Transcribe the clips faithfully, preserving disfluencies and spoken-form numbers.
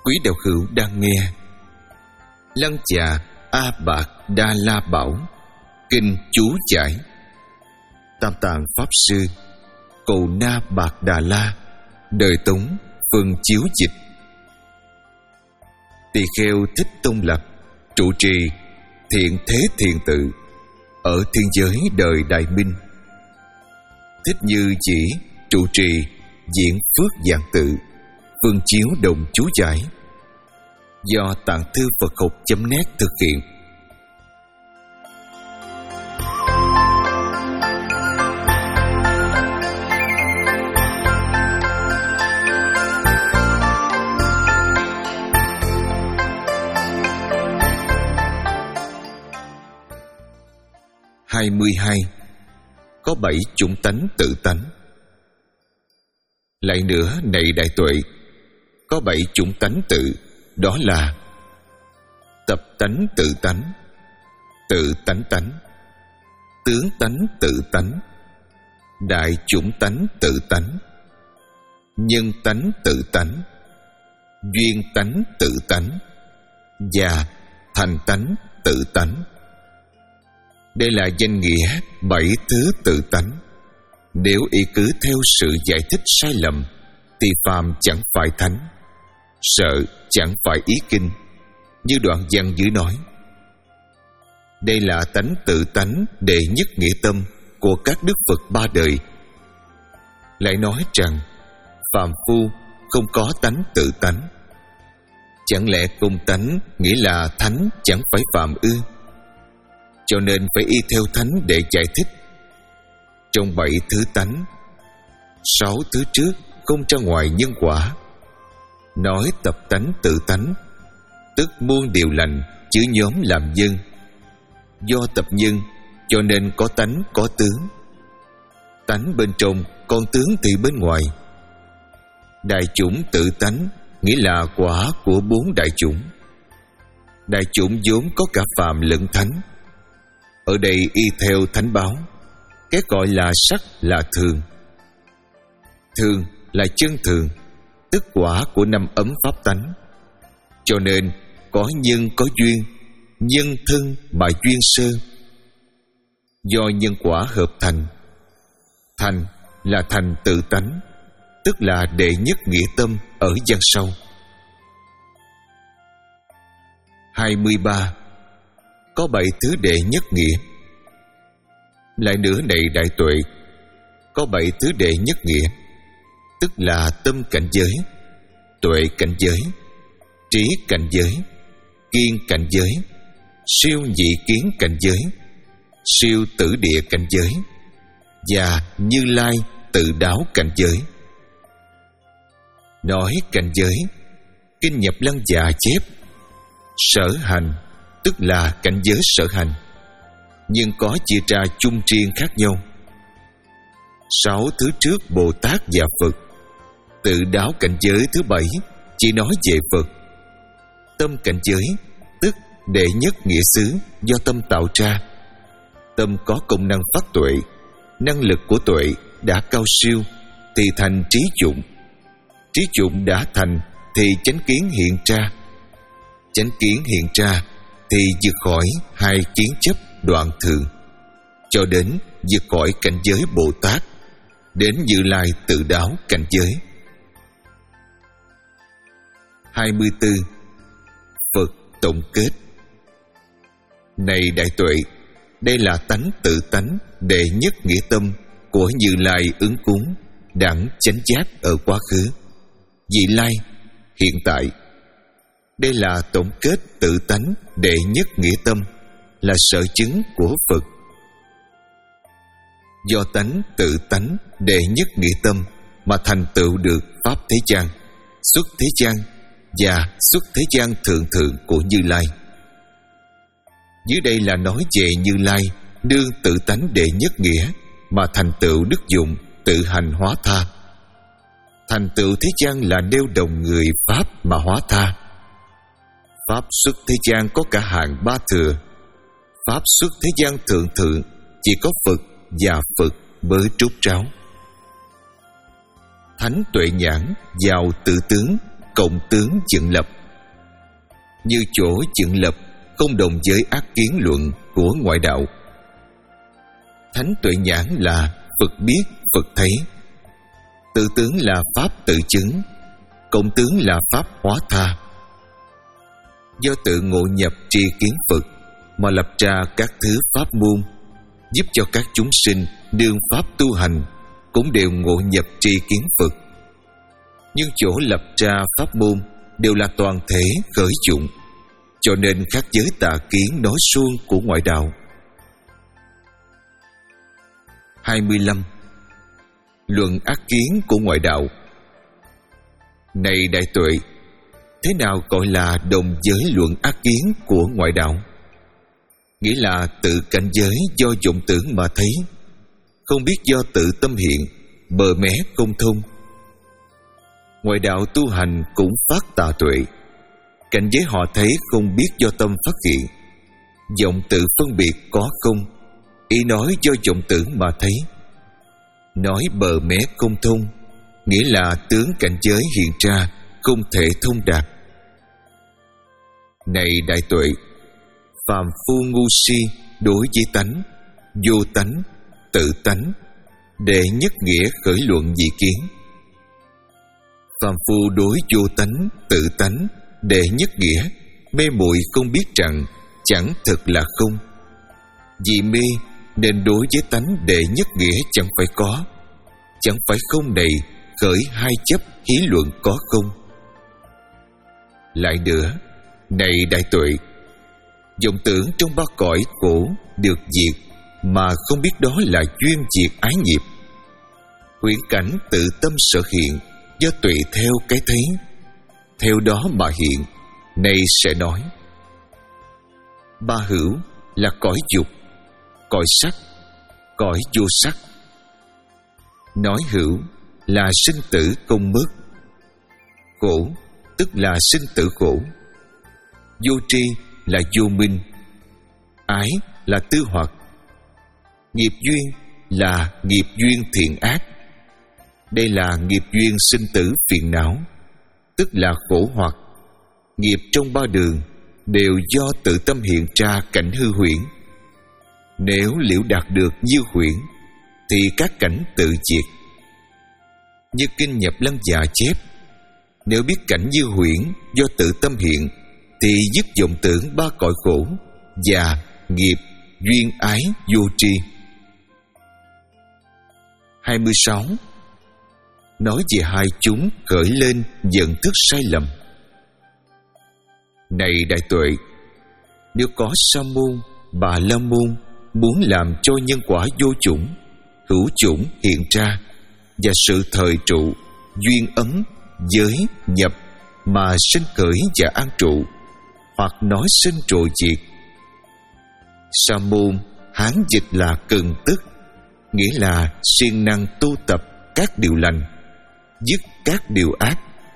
quý đạo hữu đang nghe Lăng Già A Bạc Đa La Bảo Kinh chú giải Tam Tạng Pháp Sư Cầu Na Bạc Đà La Đời Tống Phương chiếu dịch. Tỳ Kheo Thích Tôn Lập trụ trì Thiện Thế Thiền Tự ở thiên giới đời Đại Minh. Thích Như Chỉ trụ trì Diễn Phước Giảng Tự Phương chiếu đồng chú giải do Tạng Thư Phật Học chấm net thực hiện. hai mươi hai. Có bảy chủng tánh tự tánh. Lại nữa này đại tuệ, có bảy chủng tánh tự, đó là tập tánh tự tánh, tự tánh tánh, tướng tánh tự tánh, đại chủng tánh tự tánh, nhân tánh tự tánh, duyên tánh tự tánh và thành tánh tự tánh. Đây là danh nghĩa bảy thứ tự tánh. Nếu y cứ theo sự giải thích sai lầm thì phàm chẳng phải thánh, sợ chẳng phải ý kinh. Như đoạn văn dưới nói, đây là tánh tự tánh đệ nhất nghĩa tâm của các đức Phật ba đời. Lại nói rằng phàm phu không có tánh tự tánh. Chẳng lẽ cùng tánh nghĩa là thánh chẳng phải phàm ư? Cho nên phải y theo thánh để giải thích. Trong bảy thứ tánh, sáu thứ trước không ra ngoài nhân quả. Nói tập tánh tự tánh, tức muôn điều lành chứa nhóm làm nhân. Do tập nhân cho nên có tánh có tướng. Tánh bên trong, còn tướng thì bên ngoài. Đại chủng tự tánh nghĩa là quả của bốn đại chủng. Đại chủng vốn có cả phàm lẫn thánh. Ở đây y theo thánh báo, cái gọi là sắc là thường. Thường là chân thường, tức quả của năm ấm pháp tánh. Cho nên có nhân có duyên, nhân thân mà duyên sơ. Do nhân quả hợp thành. Thành là thành tự tánh, tức là đệ nhất nghĩa tâm ở văn sau. hai mươi ba. Có bảy thứ đệ nhất nghĩa. Lại nữa này đại tuệ, có bảy thứ đệ nhất nghĩa, tức là tâm cảnh giới, tuệ cảnh giới, trí cảnh giới, kiên cảnh giới, siêu nhị kiến cảnh giới, siêu tử địa cảnh giới và Như Lai tự đáo cảnh giới. Nói cảnh giới, Kinh Nhập Lăng Già chép sở hành, tức là cảnh giới sở hành, nhưng có chia ra chung riêng khác nhau. Sáu thứ trước Bồ Tát và Phật. Tự đáo cảnh giới thứ bảy chỉ nói về Phật. Tâm cảnh giới, tức đệ nhất nghĩa xứ do tâm tạo ra. Tâm có công năng phát tuệ, năng lực của tuệ đã cao siêu thì thành trí dụng. Trí dụng đã thành thì chánh kiến hiện ra. Chánh kiến hiện ra thì vượt khỏi hai kiến chấp đoạn thường, cho đến vượt khỏi cảnh giới Bồ Tát, đến Như Lai tự đáo cảnh giới. hai mươi tư. Phật tổng kết. Này đại tuệ, đây là tánh tự tánh đệ nhất nghĩa tâm của Như Lai ứng cúng đẳng chánh giác ở quá khứ, vị lai, hiện tại. Đây là tổng kết tự tánh đệ nhất nghĩa tâm, là sở chứng của Phật. Do tánh tự tánh đệ nhất nghĩa tâm mà thành tựu được pháp thế gian, xuất thế gian và xuất thế gian thượng thượng của Như Lai. Dưới đây là nói về Như Lai đương tự tánh đệ nhất nghĩa mà thành tựu đức dụng tự hành hóa tha. Thành tựu thế gian là nêu đồng người pháp mà hóa tha. Pháp xuất thế gian có cả hạng ba thừa. Pháp xuất thế gian thượng thượng chỉ có Phật và Phật mới trút tráo. Thánh tuệ nhãn vào tự tướng cộng tướng dựng lập như chỗ dựng lập không đồng với ác kiến luận của ngoại đạo. Thánh tuệ nhãn là Phật biết, Phật thấy. Tự tướng là pháp tự chứng, cộng tướng là pháp hóa tha. Do tự ngộ nhập tri kiến Phật mà lập ra các thứ pháp môn, giúp cho các chúng sinh đương pháp tu hành cũng đều ngộ nhập tri kiến Phật. Nhưng chỗ lập ra pháp môn đều là toàn thể khởi dụng, cho nên khác với tà kiến nói suông của ngoại đạo. hai mươi lăm. Luận ác kiến của ngoại đạo. Này đại tuệ, thế nào gọi là đồng giới luận ác kiến của ngoại đạo? Nghĩa là tự cảnh giới do vọng tưởng mà thấy, không biết do tự tâm hiện, bờ mé không thông. Ngoại đạo tu hành cũng phát tà tuệ, cảnh giới họ thấy không biết do tâm phát hiện, vọng tự phân biệt có không, ý nói do vọng tưởng mà thấy. Nói bờ mé không thông, nghĩa là tướng cảnh giới hiện ra không thể thông đạt. Này đại tuệ, phàm phu ngu si đối với tánh, vô tánh, tự tánh, đệ nhất nghĩa khởi luận dị kiến. Phàm phu đối vô tánh, tự tánh, đệ nhất nghĩa, mê muội không biết rằng chẳng thực là không. Vì mê nên đối với tánh đệ nhất nghĩa chẳng phải có, chẳng phải không này khởi hai chấp hí luận có không. Lại nữa, này đại tuệ, vọng tưởng trong ba cõi khổ được diệt mà không biết đó là duyên diệt ái nghiệp. Huyễn cảnh tự tâm sở hiện do tùy theo cái thấy, theo đó mà hiện. Này sẽ nói, ba hữu là cõi dục, cõi sắc, cõi vô sắc. Nói hữu là sinh tử không mất, khổ tức là sinh tử khổ, vô tri là vô minh, ái là tư hoặc, nghiệp duyên là nghiệp duyên thiện ác. Đây là nghiệp duyên sinh tử phiền não, tức là khổ hoặc. Nghiệp trong ba đường đều do tự tâm hiện ra cảnh hư huyễn. Nếu liễu đạt được như huyễn thì các cảnh tự diệt. Như kinh Nhập Lâm Già chép, nếu biết cảnh như huyễn do tự tâm hiện thì dứt vọng tưởng ba cõi khổ, già, nghiệp, duyên ái, vô tri. hai mươi sáu. Nói về hai chúng khởi lên nhận thức sai lầm. Này đại tuệ, nếu có sa môn, bà la môn muốn làm cho nhân quả vô chủng, hữu chủng hiện ra, và sự thời trụ, duyên ấm, giới, nhập mà sinh khởi và an trụ, hoặc nói sinh trồi diệt. Sa môn Hán dịch là cần tức, nghĩa là siêng năng tu tập các điều lành, dứt các điều ác.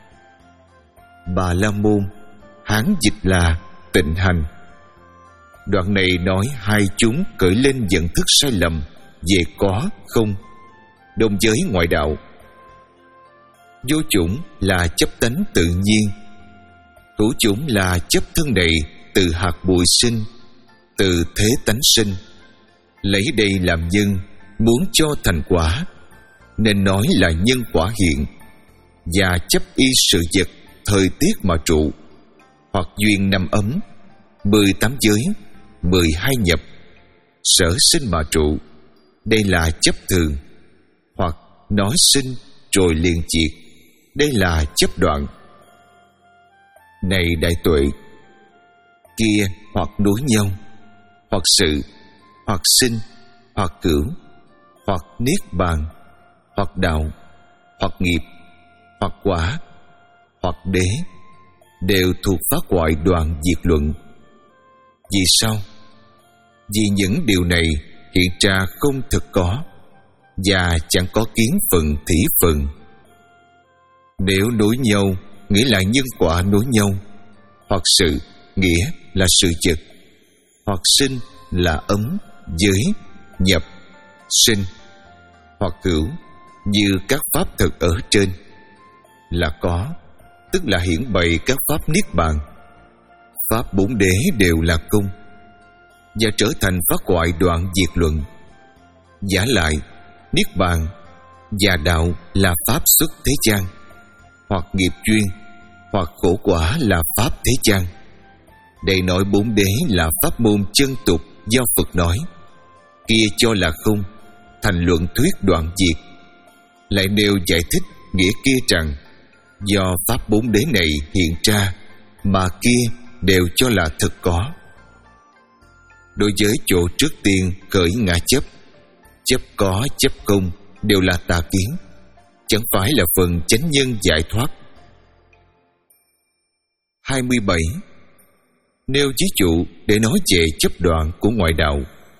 Bà la môn Hán dịch là tịnh hành. Đoạn này nói hai chúng khởi lên nhận thức sai lầm về có không, đồng giới ngoại đạo. Vô chủng là chấp tánh tự nhiên, hữu chủng là chấp thân này từ hạt bụi sinh, từ thế tánh sinh. Lấy đây làm nhân, muốn cho thành quả, nên nói là nhân quả hiện, và chấp y sự vật thời tiết mà trụ, hoặc duyên năm ấm, mười tám giới, mười hai nhập, sở sinh mà trụ. Đây là chấp thường, hoặc nói sinh rồi liền diệt. Đây là chấp đoạn. Này đại tuệ, kia hoặc nối nhau, hoặc sự, hoặc sinh, hoặc cửu, hoặc niết bàn, hoặc đạo, hoặc nghiệp, hoặc quả, hoặc đế, đều thuộc phá hoại đoạn diệt luận. Vì sao? Vì những điều này hiện ra không thực có, và chẳng có kiến phần thỉ phần. Nếu nối nhau nghĩa là nhân quả nối nhau, hoặc sự nghĩa là sự vật, hoặc sinh là ấm, giới, nhập, sinh, hoặc hữu như các pháp thực ở trên là có, tức là hiển bày các pháp niết bàn. pháp bốn đế đều là công, và trở thành phá hoại đoạn diệt luận. Giả lại, niết bàn và đạo là pháp xuất thế gian, hoặc nghiệp duyên, hoặc khổ quả là pháp thế gian. Đây nói bốn đế là pháp môn chân tục do Phật nói, kia cho là không, thành luận thuyết đoạn diệt. Lại nêu giải thích nghĩa kia rằng, do pháp bốn đế này hiện ra mà kia đều cho là thực có. Đối với chỗ trước tiên khởi ngã chấp, chấp có chấp không đều là tà kiến, chẳng phải là phần chánh nhân giải thoát. hai mươi bảy. Nêu ví dụ để nói về chấp đoạn của ngoại đạo.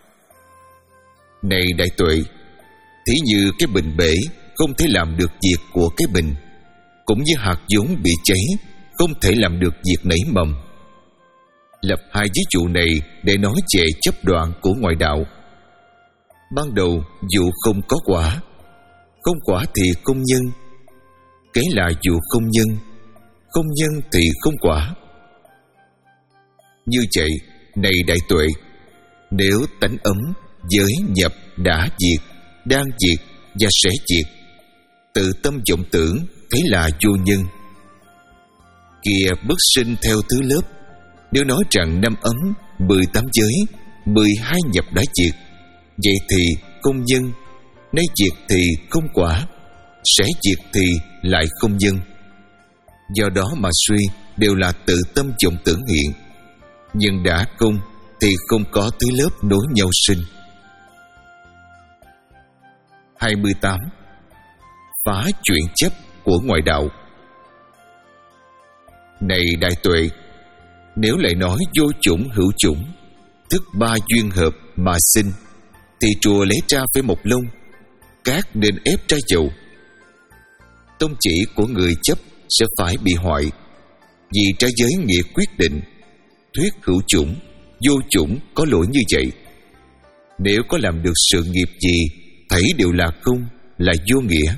Này đại tuệ, thí như cái bình bể không thể làm được việc của cái bình, cũng như hạt giống bị cháy không thể làm được việc nảy mầm. Lập hai ví dụ này để nói về chấp đoạn của ngoại đạo. Ban đầu dụ không có quả, không quả thì không nhân. Kế là dụ không nhân, không nhân thì không quả. Như vậy, này đại tuệ, nếu tánh ấm, giới nhập đã diệt, đang diệt và sẽ diệt, tự tâm vọng tưởng thấy là vô nhân. Kia bất sinh theo thứ lớp. Nếu nói rằng năm ấm, mười tám giới, mười hai nhập đã diệt, vậy thì không nhân, nay diệt thì không quả, sẽ diệt thì lại không nhân. Do đó mà suy đều là tự tâm vọng tưởng hiện, nhưng đã công thì không có thứ lớp nối nhau sinh. hai mươi tám. Phá chuyển chấp của ngoại đạo. Này đại tuệ, nếu lại nói vô chủng hữu chủng, thức ba duyên hợp mà sinh, thì trùa lấy ra phải một lông, cát nên ép ra dầu. Tông chỉ của người chấp sẽ phải bị hoại, vì trái giới nghĩa quyết định, thuyết hữu chủng, vô chủng có lỗi như vậy. Nếu có làm được sự nghiệp gì, thấy đều là không, là vô nghĩa.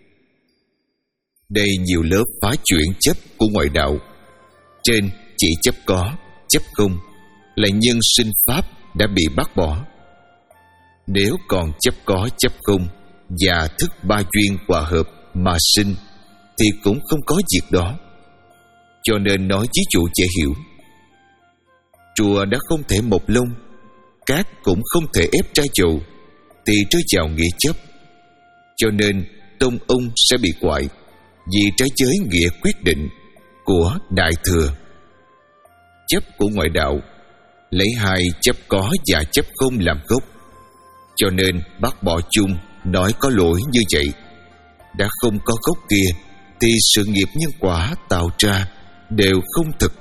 Đây nhiều lớp phá chuyển chấp của ngoại đạo. Trên chỉ chấp có, chấp không, là nhân sinh pháp đã bị bác bỏ. Nếu còn chấp có, chấp không và thức ba duyên hòa hợp mà sinh, thì cũng không có việc đó. Cho nên nói ví dụ dễ hiểu. Trùa đã không thể một lông, cát cũng không thể ép trái dầu, thì rơi vào nghĩa chấp. Cho nên tông ông sẽ bị quại, vì trái giới nghĩa quyết định của Đại Thừa. Chấp của ngoại đạo lấy hai chấp có và chấp không làm gốc, cho nên bác bỏ chung nói có lỗi như vậy. Đã không có gốc kia thì sự nghiệp nhân quả tạo ra đều không thực.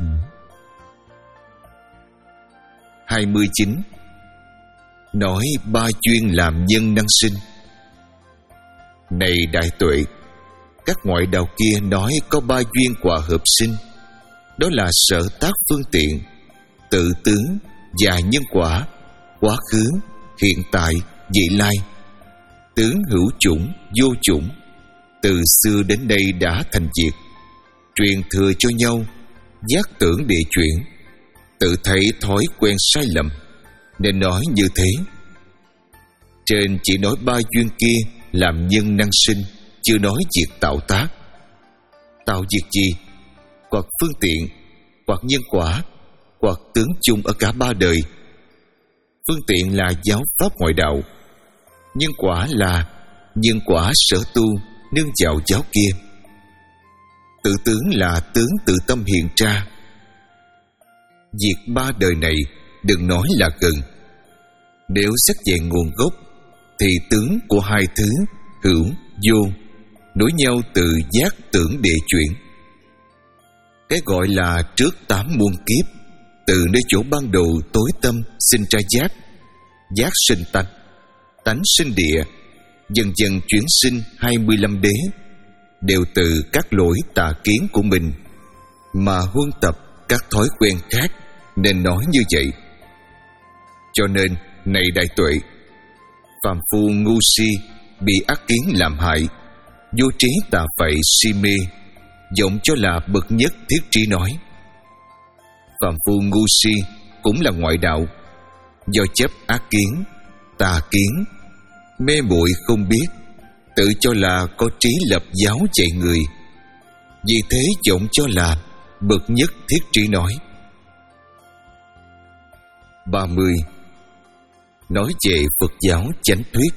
hai mươi chín. Nói ba duyên làm nhân năng sinh. Này đại tuệ, các ngoại đạo kia nói có ba duyên hòa hợp sinh, đó là sở tác phương tiện, tự tướng và nhân quả, quá khứ, hiện tại, vị lai. Tướng hữu chủng, vô chủng, từ xưa đến nay đã thành diệt, truyền thừa cho nhau, giác tưởng địa chuyển, tự thấy thói quen sai lầm, nên nói như thế. Trên chỉ nói ba duyên kia làm nhân năng sinh, chưa nói việc tạo tác. Tạo việc gì? Hoặc phương tiện, hoặc nhân quả, hoặc tướng chung ở cả ba đời. Phương tiện là giáo pháp ngoại đạo, nhân quả là nhân quả sở tu nương vào giáo kia. Tự tướng là tướng tự tâm hiện ra. Việc ba đời này đừng nói là gần. Nếu xét về nguồn gốc thì tướng của hai thứ hữu, vô nối nhau từ giác tưởng địa chuyển. Cái gọi là trước tám muôn kiếp, từ nơi chỗ ban đầu tối tâm sinh ra giác, giác sinh tánh, tánh sinh địa, dần dần chuyển sinh hai mươi lăm đế, đều từ các lỗi tà kiến của mình mà huân tập các thói quen khác, nên nói như vậy. Cho nên, này đại tuệ, phàm phu ngu si bị ác kiến làm hại, vô trí tà phậy si mê, vọng cho là bậc nhất thiết trí nói. Phàm phu ngu si cũng là ngoại đạo, do chấp ác kiến, tà kiến, mê muội không biết, tự cho là có trí lập giáo dạy người. Vì thế vọng cho là bậc nhất thiết trí nói. ba mươi. Nói về Phật giáo chánh thuyết.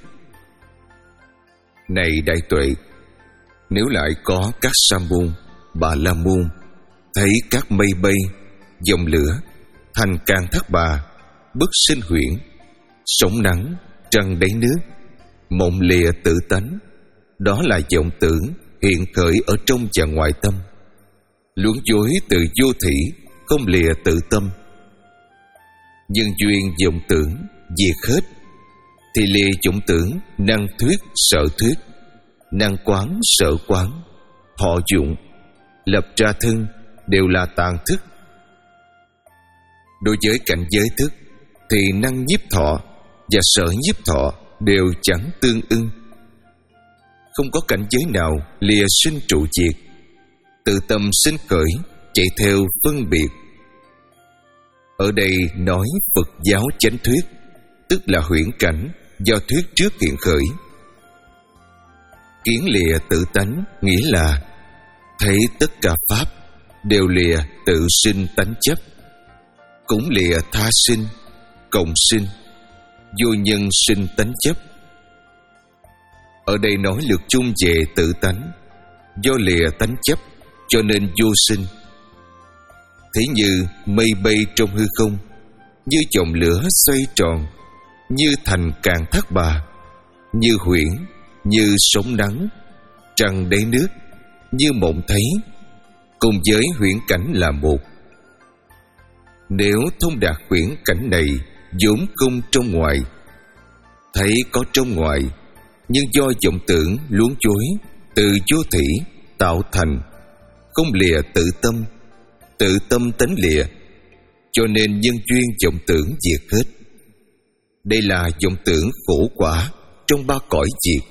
Này đại tuệ, nếu lại có các sa môn, bà la môn thấy các mây bay, dòng lửa, thành Can Thác Bà, bất sinh huyễn, sống nắng, trăng đáy nước, mộng lìa tự tánh, đó là vọng tưởng hiện khởi ở trong và ngoài tâm, luống dối từ vô thỉ, không lìa tự tâm. Nhân duyên vọng tưởng diệt hết, thì lìa vọng tưởng năng thuyết sở thuyết, năng quán sở quán, thọ dụng, lập ra thân đều là tàn thức. Đối với cảnh giới thức thì năng nhiếp thọ và sở nhiếp thọ đều chẳng tương ưng. Không có cảnh giới nào lìa sinh trụ diệt, tự tâm sinh khởi, chạy theo phân biệt. Ở đây nói Phật giáo chánh thuyết, tức là huyễn cảnh do thuyết trước hiện khởi. Kiến lìa tự tánh nghĩa là thấy tất cả pháp đều lìa tự sinh tánh chấp, cũng lìa tha sinh, cộng sinh, vô nhân sinh tánh chấp. Ở đây nói lược chung về tự tánh, do lìa tánh chấp cho nên vô sinh. Thế như mây bay trong hư không, như chòm lửa xoay tròn, như thành Can Thác Bà, như huyễn, như sóng nắng, trăng đáy nước, như mộng thấy, cùng với huyễn cảnh là một. Nếu thông đạt huyễn cảnh này vốn không trong ngoài, thấy có trong ngoài, nhưng do vọng tưởng luống chối từ vô thỉ tạo thành, không lìa tự tâm, tự tâm tánh lìa, cho nên nhân duyên vọng tưởng diệt hết. Đây là vọng tưởng khổ quả trong ba cõi diệt.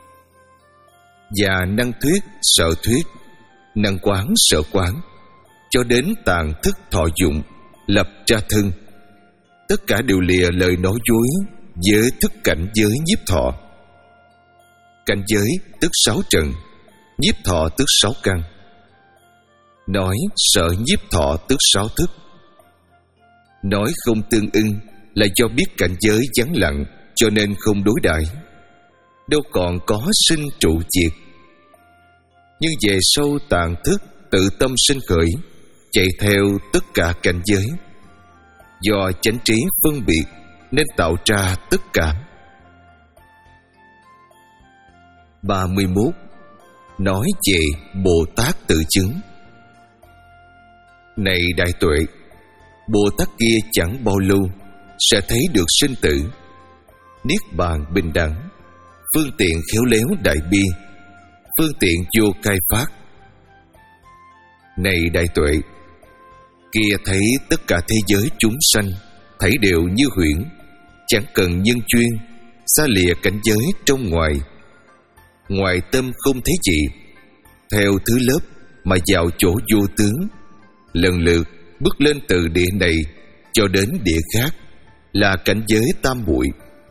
Và năng thuyết sở thuyết, năng quán sở quán, cho đến tàn thức thọ dụng, lập ra thân, tất cả đều lìa lời nói dối với thức cảnh giới nhiếp thọ. Cảnh giới tức sáu trần, nhiếp thọ tức sáu căn. Nói sở nhiếp thọ tức sáu thức. Nói không tương ưng là do biết cảnh giới vắng lặng, cho nên không đối đãi, đâu còn có sinh trụ diệt. Nhưng về sâu tàn thức tự tâm sinh khởi, chạy theo tất cả cảnh giới, do chánh trí phân biệt nên tạo ra tất cả. ba mươi mốt. Nói về Bồ Tát tự chứng. Này đại tuệ, Bồ Tát kia chẳng bao lâu sẽ thấy được sinh tử, niết bàn bình đẳng, phương tiện khéo léo đại bi, phương tiện vô khai phát. Này đại tuệ, kia thấy tất cả thế giới chúng sanh thấy đều như huyễn, chẳng cần nhân chuyên, xa lìa cảnh giới trong ngoài. Ngoài tâm không thấy gì, theo thứ lớp mà vào chỗ vô tướng, lần lượt bước lên từ địa này cho đến địa khác, là cảnh giới tam muội.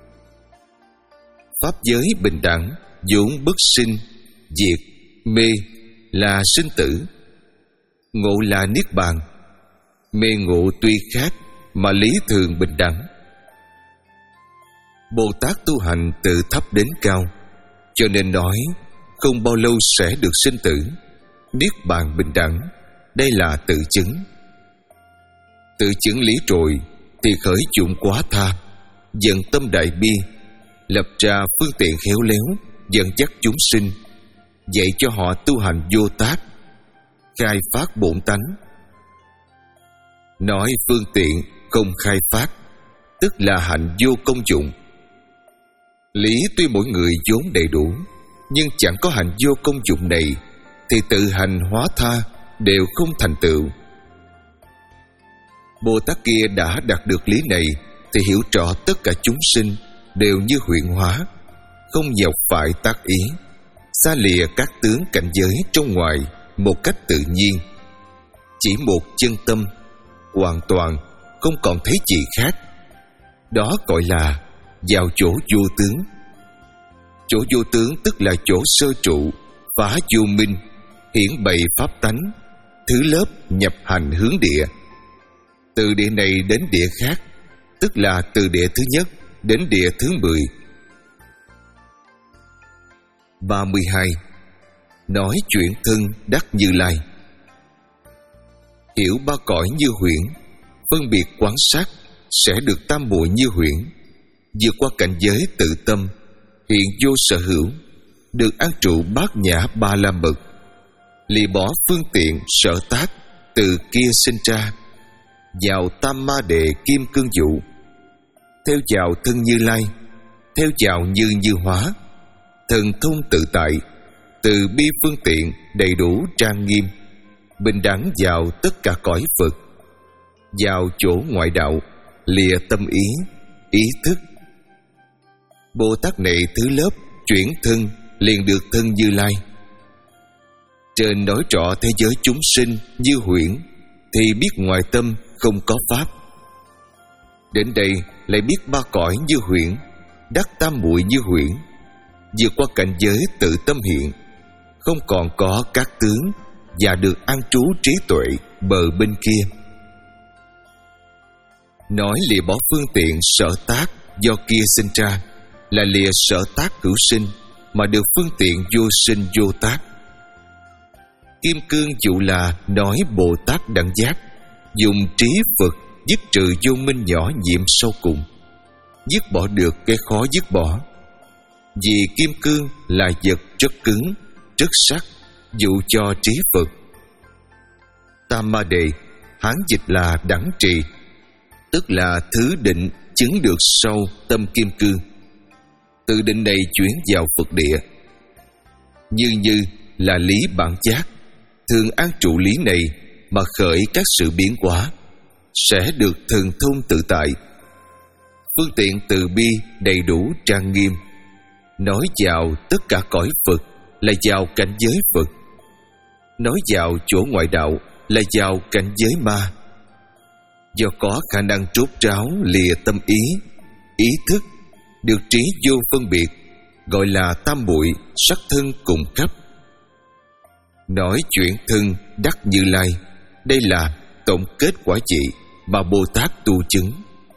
Pháp giới bình đẳng vốn bất sinh, diệt, mê là sinh tử, ngộ là niết bàn. Mê ngộ tuy khác mà lý thường bình đẳng. Bồ Tát tu hành từ thấp đến cao, cho nên nói không bao lâu sẽ được sinh tử, niết bàn bình đẳng. Đây là tự chứng. Tự chứng lý rồi thì khởi dụng quá tha, dần tâm đại bi, lập ra phương tiện khéo léo dẫn dắt chúng sinh, dạy cho họ tu hành vô tác, khai phát bổn tánh. Nói phương tiện không khai phát, tức là hạnh vô công dụng. Lý tuy mỗi người vốn đầy đủ, nhưng chẳng có hạnh vô công dụng này, thì tự hành hóa tha đều không thành tựu. Bồ Tát kia đã đạt được lý này thì hiểu rõ tất cả chúng sinh đều như huyễn hóa, không dọc phải tác ý, xa lìa các tướng cảnh giới trong ngoài một cách tự nhiên. Chỉ một chân tâm, hoàn toàn, không còn thấy gì khác. Đó gọi là vào chỗ vô tướng. Chỗ vô tướng tức là chỗ sơ trụ, phá vô minh, hiển bày pháp tánh, thứ lớp nhập hành hướng địa. Từ địa này đến địa khác, tức là từ địa thứ nhất đến địa thứ mười. ba mươi hai. Nói chuyện thân đắc Như Lai. Hiểu ba cõi như huyễn, phân biệt quán sát, sẽ được tam muội như huyễn, vượt qua cảnh giới tự tâm, hiện vô sở hữu, được an trụ bát nhã ba la mật, lìa bỏ phương tiện sở tác, từ kia sinh ra, vào tam ma đệ kim cương dụ, theo vào thân Như Lai, theo vào như Như Hóa, thần thông tự tại, từ bi phương tiện đầy đủ trang nghiêm, bình đẳng vào tất cả cõi Phật, vào chỗ ngoại đạo, lìa tâm ý, ý thức. Bồ Tát này thứ lớp chuyển thân liền được thân Như Lai. Trên nói rõ thế giới chúng sinh như huyễn, thì biết ngoài tâm không có pháp. Đến đây lại biết ba cõi như huyễn, đắc tam muội như huyễn, vượt qua cảnh giới tự tâm hiện, không còn có các tướng, và được an trú trí tuệ bờ bên kia. Nói lìa bỏ phương tiện sở tác do kia sinh ra, là lìa sở tác hữu sinh, mà được phương tiện vô sinh vô tác. Kim cương dụ là nói Bồ Tát đẳng giác, dùng trí Phật dứt trừ vô minh nhỏ nhiệm sâu cùng, dứt bỏ được cái khó dứt bỏ. Vì kim cương là vật rất cứng, rất sắc, dụ cho trí Phật. Tam ma đề, Hán dịch là đẳng trì, tức là thứ định chứng được sâu tâm kim cương. Từ định này chuyển vào Phật địa. Như như là lý bản giác, thường an trụ lý này mà khởi các sự biến hóa, sẽ được thần thông tự tại. Phương tiện từ bi đầy đủ trang nghiêm, nói vào tất cả cõi Phật là vào cảnh giới Phật, nói vào chỗ ngoại đạo là vào cảnh giới ma. Do có khả năng trốt ráo lìa tâm ý, ý thức, được trí vô phân biệt, gọi là tam muội sắc thân cùng khắp. Nói chuyện thân đắc Như Lai, đây là tổng kết quả trị mà Bồ Tát tu chứng.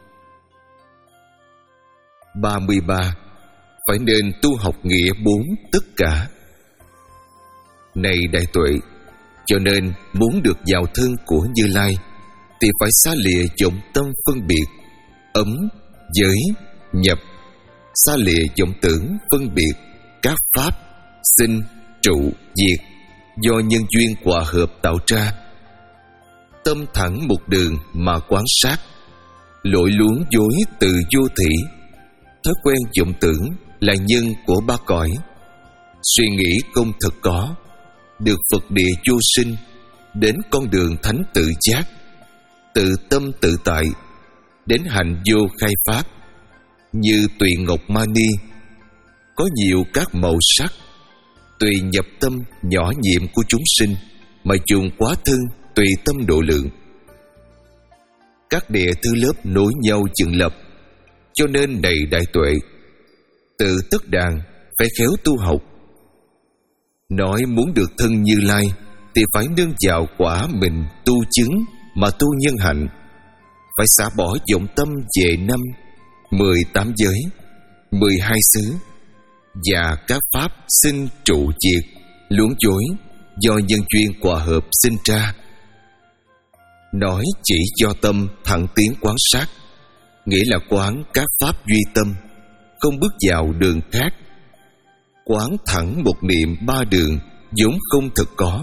ba mươi ba. Phải nên tu học nghĩa bốn tất cả. Này đại tuệ, cho nên muốn được vào thân của Như Lai, thì phải xa lìa vọng tâm phân biệt, ấm, giới, nhập, xa lìa vọng tưởng phân biệt, các pháp, sinh, trụ, diệt, do nhân duyên hòa hợp tạo ra. Tâm thẳng một đường mà quán sát, lỗi luống dối từ vô thỉ. Thói quen vọng tưởng là nhân của ba cõi, suy nghĩ không thật có, được Phật địa vô sinh, đến con đường thánh tự giác, tự tâm tự tại, đến hành vô khai pháp. Như tùy ngọc mani, có nhiều các màu sắc, tùy nhập tâm nhỏ nhiệm của chúng sinh mà dùng quá thân tùy tâm độ lượng. Các địa thứ lớp nối nhau dựng lập, cho nên này đại tuệ, tự tất đàn phải khéo tu học. Nói muốn được thân Như Lai thì phải nương vào quả mình tu chứng mà tu nhân hạnh, phải xả bỏ vọng tâm về năm, mười tám giới, mười hai xứ và các pháp sinh trụ diệt, luống dối do nhân duyên hòa hợp sinh ra. Nói chỉ do tâm thẳng tiến quán sát, nghĩa là quán các pháp duy tâm, không bước vào đường khác. Quán thẳng một niệm ba đường vốn không thực có.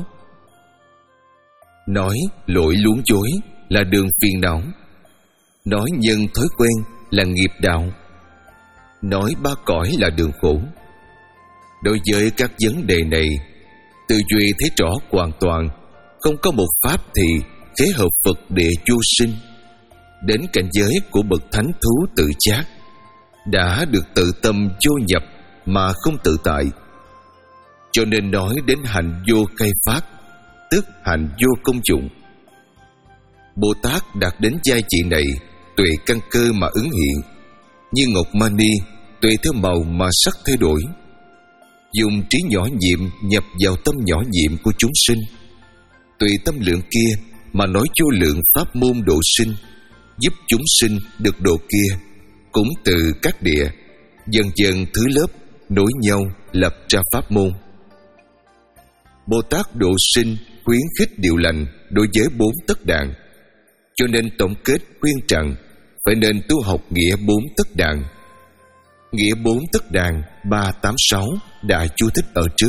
Nói lỗi luống dối là đường phiền não. Nói nhân thói quen là nghiệp đạo. Nói ba cõi là đường khổ. Đối với các vấn đề này, tư duy thấy rõ hoàn toàn, không có một pháp thì khế hợp Phật địa vô sinh, đến cảnh giới của bậc thánh thú tự giác, đã được tự tâm vô nhập mà không tự tại. Cho nên nói đến hành vô khai pháp, tức hành vô công dụng. Bồ Tát đạt đến giai trị này, tuệ căn cơ mà ứng hiện, như ngọc mani, tuệ theo màu mà sắc thay đổi. Dùng trí nhỏ nhiệm nhập vào tâm nhỏ nhiệm của chúng sinh, tùy tâm lượng kia mà nói vô lượng pháp môn độ sinh, giúp chúng sinh được độ kia. Cũng từ các địa, dần dần thứ lớp nối nhau lập ra pháp môn. Bồ Tát độ sinh khuyến khích điều lành đối với bốn tất đàn, cho nên tổng kết khuyên rằng phải nên tu học nghĩa bốn tất đàn. Nghĩa bốn tất đàn ba tám sáu đã chú thích ở trước.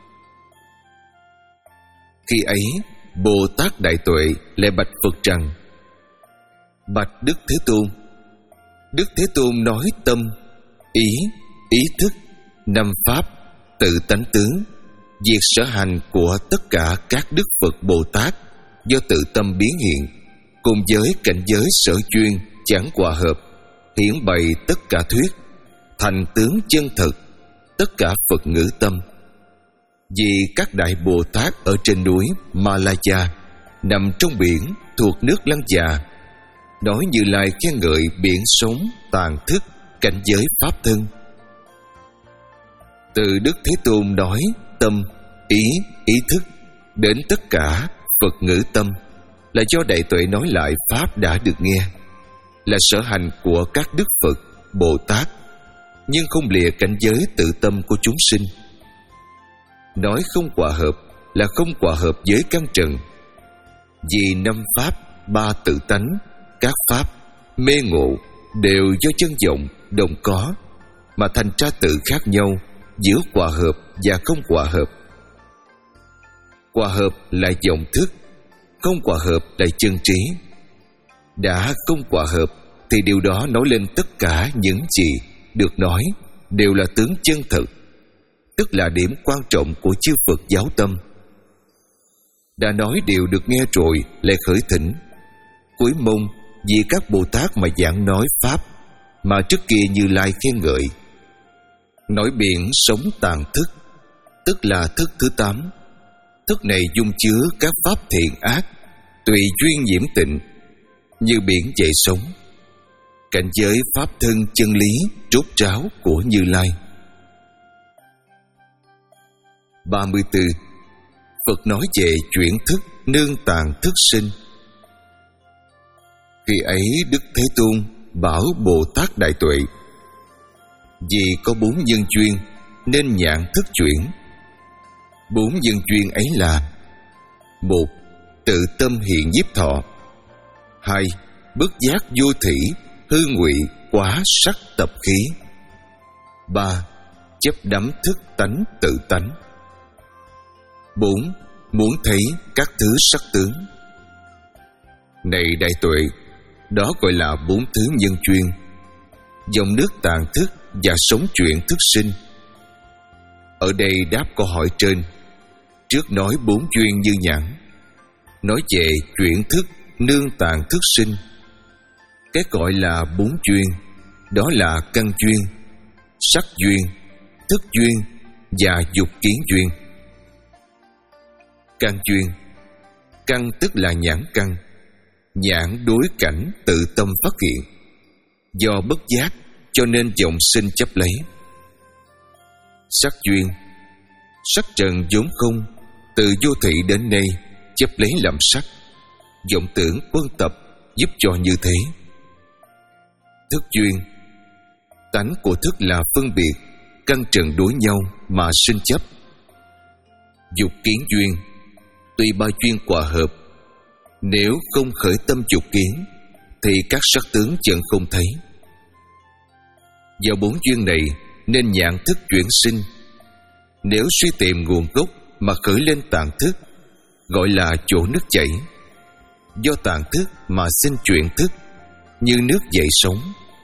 Khi ấy, Bồ Tát Đại Tuệ lại bạch Phật rằng: Bạch Đức Thế Tôn, Đức Thế Tôn nói tâm, ý, ý thức, năm pháp, tự tánh tướng, việc sở hành của tất cả các Đức Phật Bồ Tát do tự tâm biến hiện, cùng với cảnh giới sở chuyên chẳng hòa hợp, hiển bày tất cả thuyết, thành tướng chân thực, tất cả Phật ngữ tâm. Vì các Đại Bồ Tát ở trên núi Malaya, nằm trong biển thuộc nước Lăng Già, nói Như Lai khen ngợi biển sống, tàn thức, cảnh giới pháp thân. Từ Đức Thế Tôn nói tâm, ý, ý thức đến tất cả Phật ngữ tâm là do Đại Tuệ nói lại pháp đã được nghe, là sở hành của các Đức Phật Bồ Tát, nhưng không lìa cảnh giới tự tâm của chúng sinh. Nói không hòa hợp là không hòa hợp với căn trần. Vì năm pháp, ba tự tánh, các pháp mê ngộ đều do chân vọng đồng có, mà thành ra tự khác nhau giữa hòa hợp và không hòa hợp. Hòa hợp là vọng thức, không hòa hợp là chân trí. Đã không hòa hợp thì điều đó nói lên tất cả những gì được nói đều là tướng chân thực, tức là điểm quan trọng của chư Phật giáo tâm. Đã nói điều được nghe rồi lại khởi thỉnh, cuối mong vì các Bồ Tát mà giảng nói pháp mà trước kia Như Lai khen ngợi. Nói biển sống tàn thức, tức là thức thứ tám. Thức này dung chứa các pháp thiện ác, tùy duyên nhiễm tịnh, như biển dậy sống. Cảnh giới pháp thân chân lý rốt ráo của Như Lai. ba mươi tư. Phật nói về chuyển thức nương tàn thức sinh. Khi ấy Đức Thế Tôn bảo Bồ Tát Đại Tuệ: Vì có bốn nhân duyên nên nhãn thức chuyển. Bốn nhân duyên ấy là: một, tự tâm hiện nhiếp thọ; hai, bất giác vô thỉ hư ngụy quá sắc tập khí; ba, chấp đắm thức tánh tự tánh; bốn, muốn thấy các thứ sắc tướng. Này Đại Tuệ, đó gọi là bốn thứ nhân duyên: dòng nước tàn thức và sống chuyển thức sinh. Ở đây đáp câu hỏi trên, trước nói bốn duyên như nhãn, nói về chuyển thức nương tàn thức sinh. Cái gọi là bốn duyên đó là căn duyên, sắc duyên, thức duyên và dục kiến duyên. Căn duyên, căn tức là nhãn căn, nhãn đối cảnh tự tâm phát hiện, do bất giác cho nên vọng sinh chấp lấy. Sắc duyên, sắc trần vốn không, từ vô thị đến nay chấp lấy làm sắc, vọng tưởng quân tập giúp cho như thế. Thức duyên, tánh của thức là phân biệt, căn trần đối nhau mà sinh chấp. Dục kiến duyên, tuy ba duyên hòa hợp, nếu không khởi tâm dục kiến thì các sắc tướng chẳng không thấy. Do bốn duyên này nên nhãn thức chuyển sinh. Nếu suy tìm nguồn gốc mà khởi lên tàn thức, gọi là chỗ nước chảy. Do tàn thức mà sinh chuyển thức, như nước dậy sống.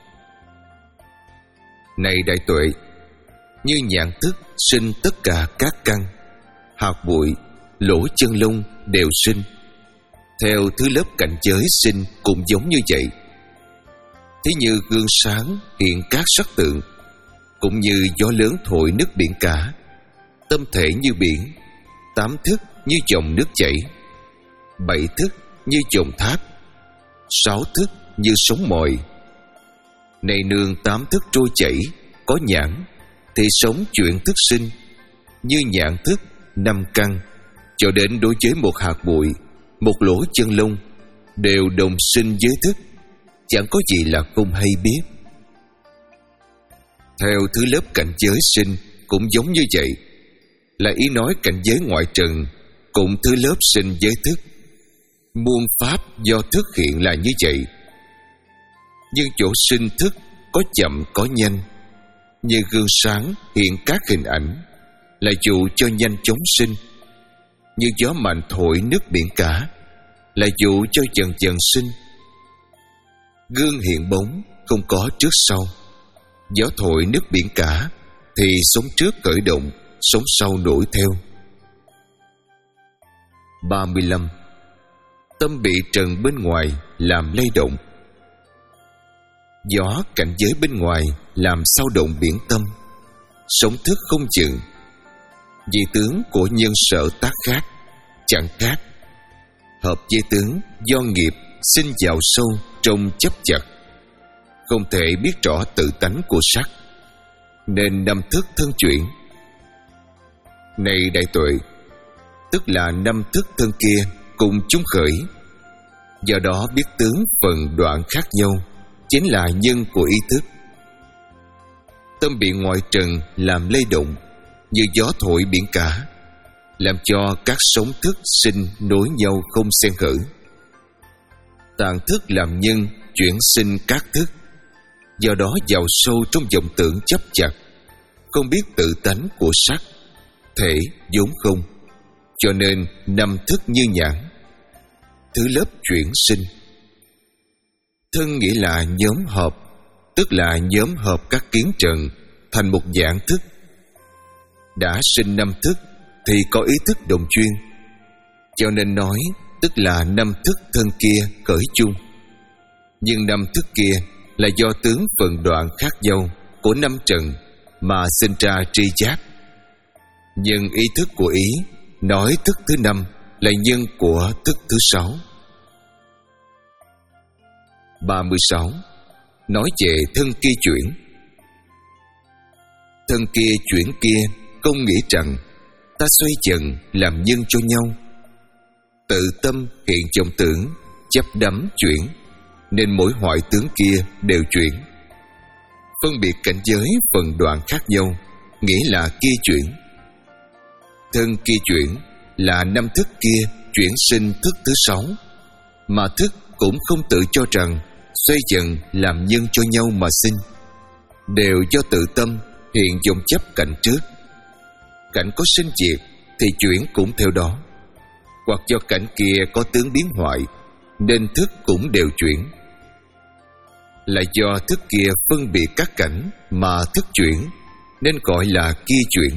Này Đại Tuệ, như nhãn thức sinh tất cả các căn, hạt bụi, lỗ chân lông đều sinh, theo thứ lớp cảnh giới sinh cũng giống như vậy. Thế như gương sáng hiện các sắc tượng, cũng như gió lớn thổi nước biển cả, tâm thể như biển, tám thức như dòng nước chảy, bảy thức như dòng thác, sáu thức như sống mồi. Này nương tám thức trôi chảy, có nhãn thì sống chuyển thức sinh, như nhãn thức năm căn, cho đến đối với một hạt bụi, một lỗ chân lông, đều đồng sinh với thức, chẳng có gì là không hay biết. Theo thứ lớp cảnh giới sinh cũng giống như vậy, là ý nói cảnh giới ngoại trần cũng thứ lớp sinh với thức. Muôn pháp do thức hiện là như vậy. Nhưng chỗ sinh thức có chậm có nhanh, như gương sáng hiện các hình ảnh, là dụ cho nhanh chóng sinh. Như gió mạnh thổi nước biển cả, là dụ cho dần dần sinh. Gương hiện bóng không có trước sau, gió thổi nước biển cả thì sống trước khởi động, sống sau nổi theo. ba mươi lăm. Tâm bị trần bên ngoài làm lay động. Gió cảnh giới bên ngoài làm sao động biển tâm, sống thức không chừng. Vì tướng của nhân sở tác khác, chẳng khác. Hợp với tướng do nghiệp sinh vào sâu trong chấp chặt, không thể biết rõ tự tánh của sắc, nên năm thức thân chuyển. Này đại tuệ, tức là năm thức thân kia cùng chung khởi. Do đó biết tướng phần đoạn khác nhau, chính là nhân của ý thức. Tâm bị ngoại trần làm lay động, như gió thổi biển cả, làm cho các sống thức sinh nối nhau không xen khởi. Tạng thức làm nhân chuyển sinh các thức, do đó vào sâu trong vọng tưởng chấp chặt, không biết tự tánh của sắc, thể vốn không, cho nên năm thức như nhãn. Thứ lớp chuyển sinh. Thân nghĩa là nhóm hợp, tức là nhóm hợp các kiến trần thành một dạng thức. Đã sinh năm thức thì có ý thức đồng chuyên, cho nên nói tức là năm thức thân kia khởi chung. Nhưng năm thức kia là do tướng phần đoạn khác nhau của năm trần mà sinh ra tri giác. Nhưng ý thức của ý nói thức thứ năm là nhân của thức thứ sáu. ba mươi sáu. Nói về thân kia chuyển. Thân kia chuyển kia không nghĩ rằng ta xoay dần làm nhân cho nhau. Tự tâm hiện vọng tưởng chấp đắm chuyển, nên mỗi hoại tướng kia đều chuyển. Phân biệt cảnh giới phần đoạn khác nhau, nghĩa là kia chuyển. Thân kia chuyển là năm thức kia chuyển sinh thức thứ sáu, mà thức cũng không tự cho rằng xoay dần làm nhân cho nhau mà sinh, đều do tự tâm hiện vọng chấp cảnh trước. Cảnh có sinh diệt thì chuyển cũng theo đó, hoặc do cảnh kia có tướng biến hoại nên thức cũng đều chuyển. Là do thức kia phân biệt các cảnh mà thức chuyển, nên gọi là kia chuyển.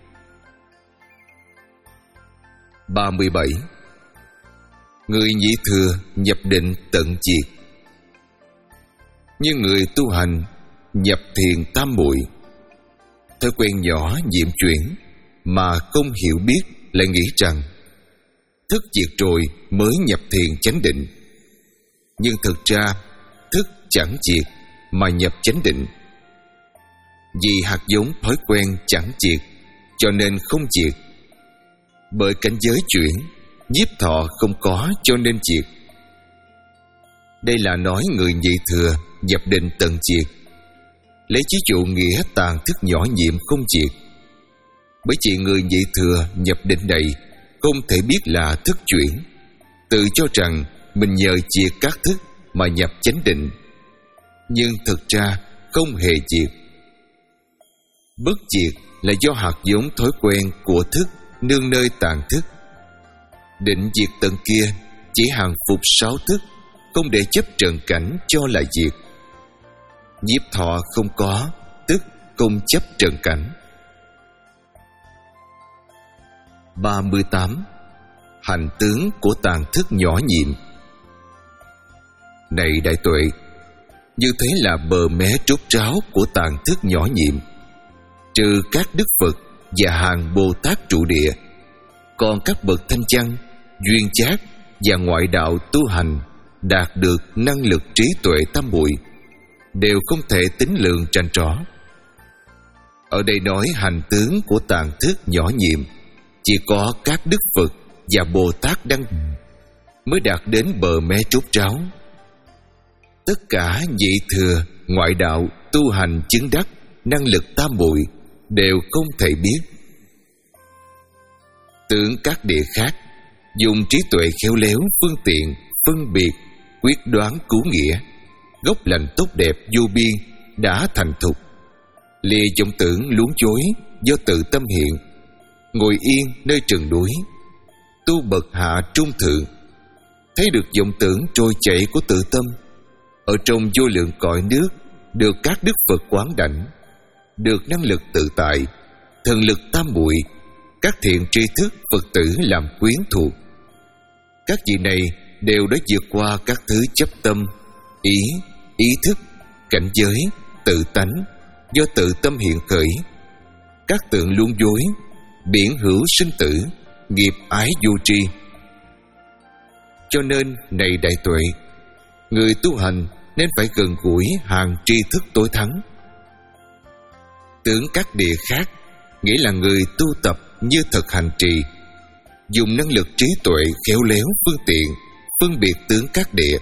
ba mươi bảy. Người nhị thừa nhập định tận diệt. Như người tu hành nhập thiền tam muội, thói quen nhỏ nhiệm chuyển mà không hiểu biết, lại nghĩ rằng thức diệt rồi mới nhập thiền chánh định. Nhưng thực ra thức chẳng diệt mà nhập chánh định. Vì hạt giống thói quen chẳng diệt, cho nên không diệt. Bởi cảnh giới chuyển, nhiếp thọ không có cho nên diệt. Đây là nói người nhị thừa nhập định tận diệt, lấy ví dụ nghĩa tàn thức nhỏ nhiệm không diệt. Bởi vì người nhị thừa nhập định này không thể biết là thức chuyển, tự cho rằng mình nhờ diệt các thức mà nhập chánh định, nhưng thực ra không hề diệt. Bất diệt là do hạt giống thói quen của thức nương nơi tàn thức. Định diệt tận kia chỉ hàng phục sáu thức, không để chấp trần cảnh cho là diệt. Nhiếp thọ không có, tức không chấp trần cảnh. ba mươi tám. Hành tướng của tàn thức nhỏ nhiệm. Này đại tuệ, như thế là bờ mé trút ráo của tàn thức nhỏ nhiệm. Trừ các đức Phật và hàng Bồ Tát trụ địa, còn các bậc thanh văn, duyên chát và ngoại đạo tu hành đạt được năng lực trí tuệ tam muội đều không thể tính lượng rành rõ. Ở đây nói hành tướng của tàng thức nhỏ nhiệm, chỉ có các đức Phật và Bồ Tát Đăng mới đạt đến bờ mé trút ráo. Tất cả nhị thừa, ngoại đạo, tu hành chứng đắc, năng lực tam muội đều không thể biết. Tướng các địa khác dùng trí tuệ khéo léo, phương tiện, phân biệt, quyết đoán cứu nghĩa, gốc lành tốt đẹp vô biên đã thành thục. Lìa vọng tưởng luống chối do tự tâm hiện, ngồi yên nơi rừng núi, tu bậc hạ trung thượng, thấy được vọng tưởng trôi chảy của tự tâm. Ở trong vô lượng cõi nước được các đức Phật quán đảnh, được năng lực tự tại, thần lực tam muội, các thiện tri thức Phật tử làm quyến thuộc. Các vị này đều đã vượt qua các thứ chấp tâm, ý, ý thức, cảnh giới, tự tánh do tự tâm hiện khởi, các tượng luống dối, biển hữu sinh tử, nghiệp ái vô tri. Cho nên này đại tuệ, người tu hành nên phải gần gũi hàng tri thức tối thắng. Tướng các địa khác nghĩa là người tu tập như thực hành trì, dùng năng lực trí tuệ khéo léo phương tiện phân biệt tướng các địa.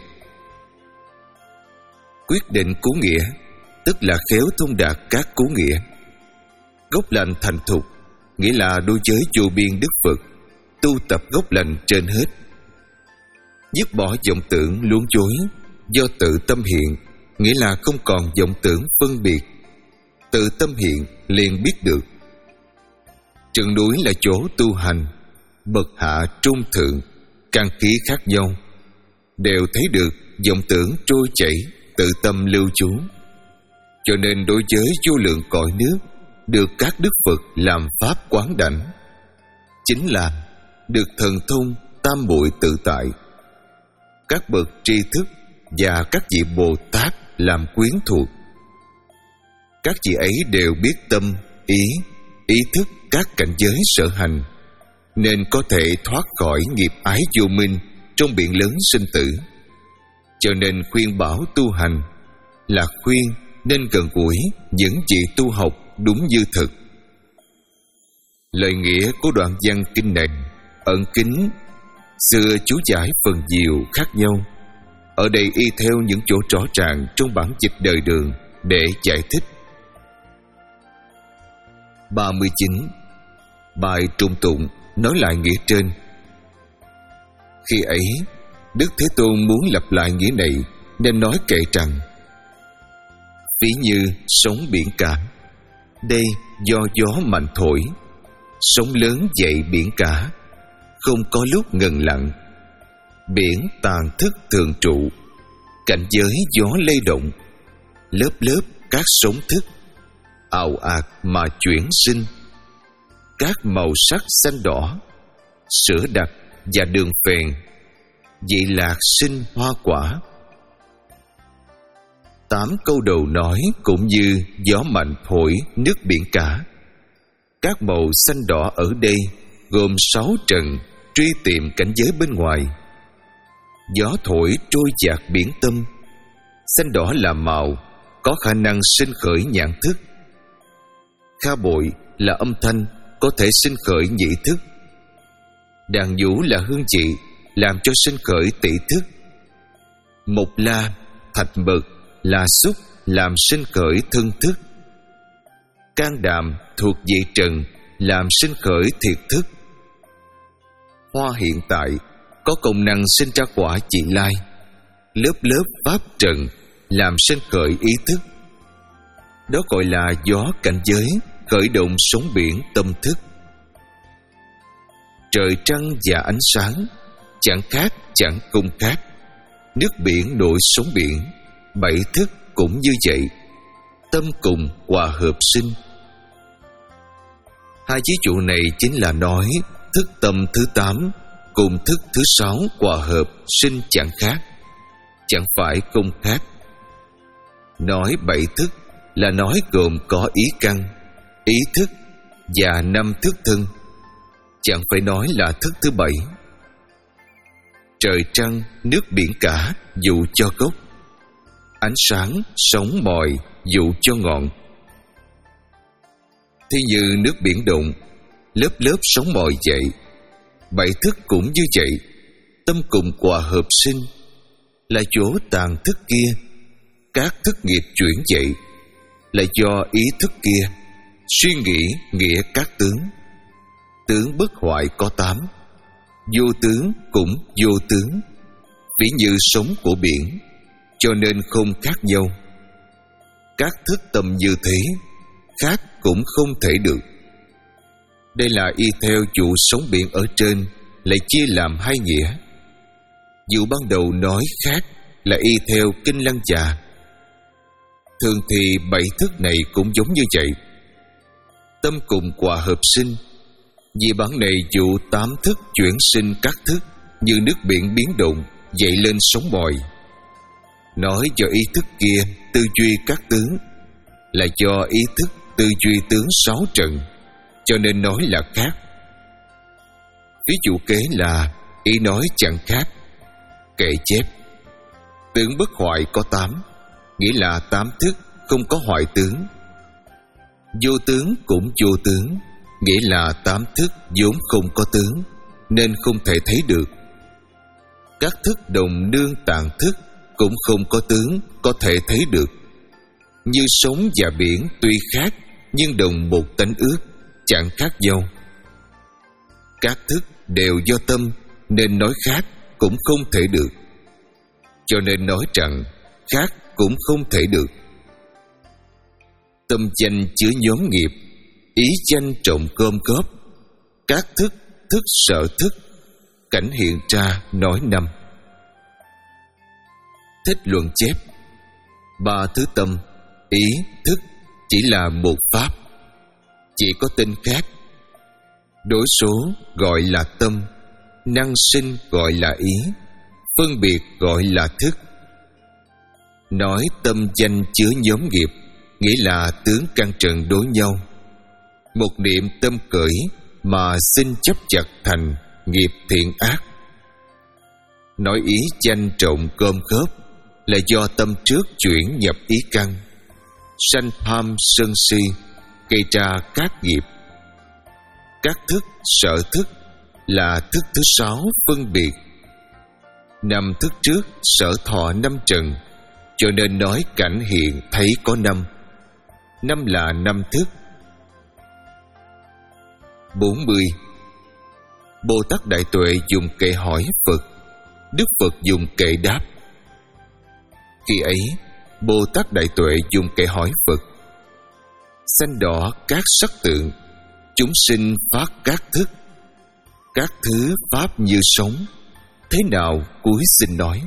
Quyết định cứu nghĩa tức là khéo thông đạt các cứu nghĩa. Gốc lành thành thục nghĩa là đối với vô biên đức Phật tu tập gốc lành trên hết. Dứt bỏ vọng tưởng luống chối do tự tâm hiện nghĩa là không còn vọng tưởng phân biệt, tự tâm hiện liền biết được. Rừng núi là chỗ tu hành, bậc hạ trung thượng, căn khí khác nhau, đều thấy được vọng tưởng trôi chảy, tự tâm lưu trú. Cho nên đối với vô lượng cõi nước được các đức Phật làm pháp quán đảnh, chính là được thần thông tam muội tự tại. Các bậc tri thức và các vị Bồ Tát làm quyến thuộc. Các vị ấy đều biết tâm, ý, ý thức các cảnh giới sở hành, nên có thể thoát khỏi nghiệp ái vô minh trong biển lớn sinh tử. Cho nên khuyên bảo tu hành là khuyên nên gần gũi những vị tu học đúng như thực. Lời nghĩa của đoạn văn kinh này ẩn kín, xưa chú giải phần nhiều khác nhau. Ở đây y theo những chỗ rõ ràng trong bản dịch đời Đường để giải thích. ba mươi chín. Bài trung tụng nói lại nghĩa trên. Khi ấy, Đức Thế Tôn muốn lặp lại nghĩa này nên nói kệ rằng: ví như sóng biển cả, đây do gió mạnh thổi, sóng lớn dậy biển cả, không có lúc ngừng lặng. Biển tàn thức thường trụ, cảnh giới gió lay động, lớp lớp các sóng thức, ào ạt mà chuyển sinh. Các màu sắc xanh đỏ, sữa đặc và đường phèn, vị lạc sinh hoa quả. Tám câu đầu nói cũng như gió mạnh thổi nước biển cả. Các màu xanh đỏ ở đây gồm sáu trần truy tìm cảnh giới bên ngoài. Gió thổi trôi dạt biển tâm. Xanh đỏ là màu có khả năng sinh khởi nhãn thức. Kha bội là âm thanh có thể sinh khởi nhĩ thức. Đàn vũ là hương vị làm cho sinh khởi tỷ thức. Mộc la, thạch mực là xúc làm sinh khởi thân thức. Can đàm thuộc vị trần làm sinh khởi thiệt thức. Hoa hiện tại có công năng sinh ra quả vị lai. Lớp lớp pháp trần làm sinh khởi ý thức. Đó gọi là gió cảnh giới khởi động sóng biển tâm thức. Trời trăng và ánh sáng chẳng khác chẳng không khác. Nước biển nổi sóng biển, bảy thức cũng như vậy. Tâm cùng hòa hợp sinh. Hai ví dụ này chính là nói thức tâm thứ tám cùng thức thứ sáu hòa hợp sinh chẳng khác, chẳng phải không khác. Nói bảy thức là nói gồm có ý căn, ý thức và năm thức thân, chẳng phải nói là thức thứ bảy. trời trăng, nước biển cả dụ cho gốc, ánh sáng, sóng mòi dụ cho ngọn. Thế như nước biển động, lớp lớp sóng mòi dậy, bảy thức cũng như vậy. Tâm cùng hòa hợp sinh, là chỗ tàn thức kia. Các thức nghiệp chuyển dậy, là do ý thức kia suy nghĩ nghĩa các tướng. Tướng bất hoại có tám, vô tướng cũng vô tướng, ví như sóng của biển, cho nên không khác nhau. Các thức tâm như thế, khác cũng không thể được. Đây là y theo vụ sóng biển ở trên, lại chia làm hai nghĩa. Vụ ban đầu nói khác là y theo Kinh Lăng Già. Thường thì bảy thức này cũng giống như vậy. Tâm cùng hòa hợp sinh. Vì bản này dụ tám thức chuyển sinh các thức, như nước biển biến động dậy lên sóng mòi. Nói do ý thức kia tư duy các tướng, là do ý thức tư duy tướng sáu trận, cho nên nói là khác. Ví dụ kế là ý nói chẳng khác. Kệ chép: tướng bất hoại có tám, nghĩa là tám thức không có hoại tướng. Vô tướng cũng vô tướng, nghĩa là tám thức vốn không có tướng, nên không thể thấy được. Các thức đồng nương tạng thức cũng không có tướng, có thể thấy được. Như sóng và biển tuy khác, nhưng đồng một tánh ước, chẳng khác nhau. Các thức đều do tâm, nên nói khác cũng không thể được. Cho nên nói rằng khác cũng không thể được. Tâm danh chứa nhóm nghiệp, ý danh trộn gom góp. Các thức, thức sở thức, cảnh hiện ra nói năm. Thích luận chép: ba thứ tâm, ý, thức chỉ là một pháp, chỉ có tên khác. Đối số gọi là tâm, năng sinh gọi là ý, phân biệt gọi là thức. Nói tâm danh chứa nhóm nghiệp, nghĩa là tướng căn trần đối nhau. Một niệm tâm cởi mà sinh chấp chặt thành nghiệp thiện ác. Nói ý danh trộn gom góp, là do tâm trước chuyển nhập ý căn, sanh tham sân si, gây ra các nghiệp. Các thức sở thức là thức thứ sáu phân biệt. Năm thức trước sở thọ năm trần, cho nên nói cảnh hiện thấy có năm. Năm là năm thức. bốn mươi. Bồ Tát Đại Tuệ dùng kệ hỏi Phật, Đức Phật dùng kệ đáp. Khi ấy, Bồ Tát Đại Tuệ dùng kệ hỏi Phật: sanh đỏ các sắc tượng, chúng sinh phát các thức, các thứ pháp như sống, thế nào cuối xin nói.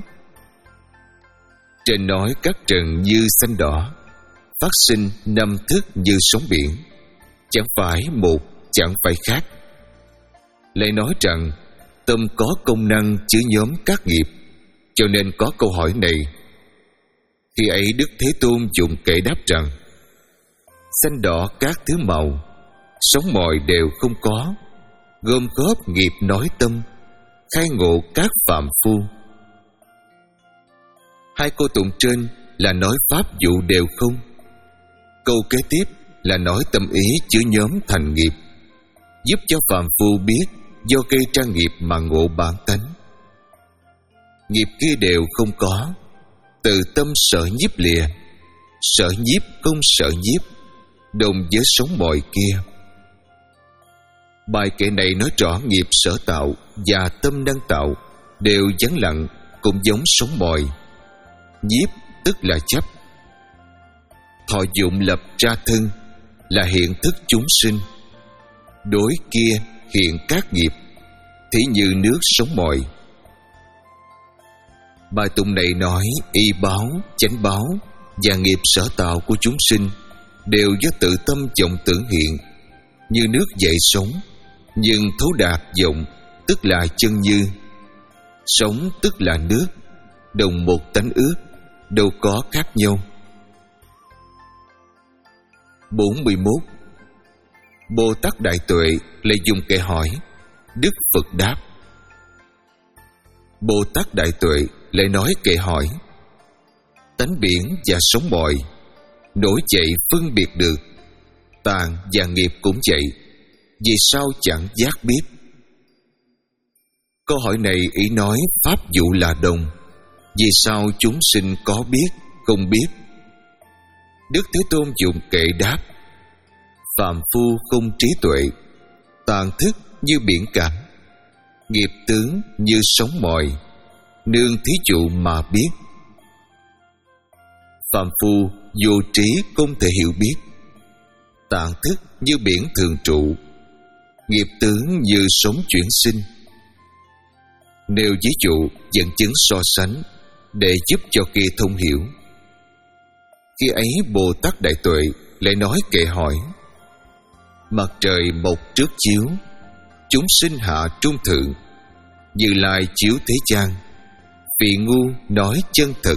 Trên nói các trần như xanh đỏ, phát sinh năm thức như sóng biển, chẳng phải một, chẳng phải khác. Lại nói rằng tâm có công năng chứa nhóm các nghiệp, cho nên có câu hỏi này. Khi ấy Đức Thế Tôn dùng kệ đáp rằng: xanh đỏ các thứ màu, sóng mòi đều không có, gom góp nghiệp nói tâm, khai ngộ các phạm phu. Hai câu tụng trên là nói pháp vụ đều không. Câu kế tiếp là nói tâm ý chứa nhóm thành nghiệp, giúp cho phạm phu biết do gây ra nghiệp mà ngộ bản tánh. Nghiệp kia đều không có, từ tâm sở nhiếp lìa, sở nhiếp không sở nhiếp, đồng với sống mòi kia. Bài kệ này nói rõ nghiệp sở tạo và tâm năng tạo đều vắng lặng, cũng giống sống mòi. Nhiếp tức là chấp. Thọ dụng lập ra thân là hiện thức chúng sinh, đối kia hiện các nghiệp, thí như nước sống mòi. Bài tụng này nói y báo, chánh báo và nghiệp sở tạo của chúng sinh đều do tự tâm vọng tưởng hiện, như nước dậy sống, nhưng thấu đạt vọng tức là chân như, sống tức là nước, đồng một tánh ước, đâu có khác nhau. bốn mươi mốt. Bồ Tát Đại Tuệ lại dùng kệ hỏi, Đức Phật đáp. Bồ Tát Đại Tuệ lại nói kệ hỏi: tánh biển và sóng mồi, nổi chạy phân biệt được, tàn và nghiệp cũng vậy, vì sao chẳng giác biết? Câu hỏi này ý nói pháp vụ là đồng, vì sao chúng sinh có biết, không biết? Đức Thế Tôn dùng kệ đáp: phàm phu không trí tuệ, tàn thức như biển cả, nghiệp tướng như sóng mồi, nương thí dụ mà biết. Phàm phu vô trí không thể hiểu biết, tàn thức như biển thường trụ, nghiệp tướng như sóng chuyển sinh. Nêu ví dụ dẫn chứng so sánh để giúp cho kia thông hiểu. Khi ấy Bồ Tát Đại Tuệ lại nói kệ hỏi: mặt trời mọc trước chiếu, chúng sinh hạ trung thượng, Như Lai chiếu thế gian, vì ngu nói chân thực.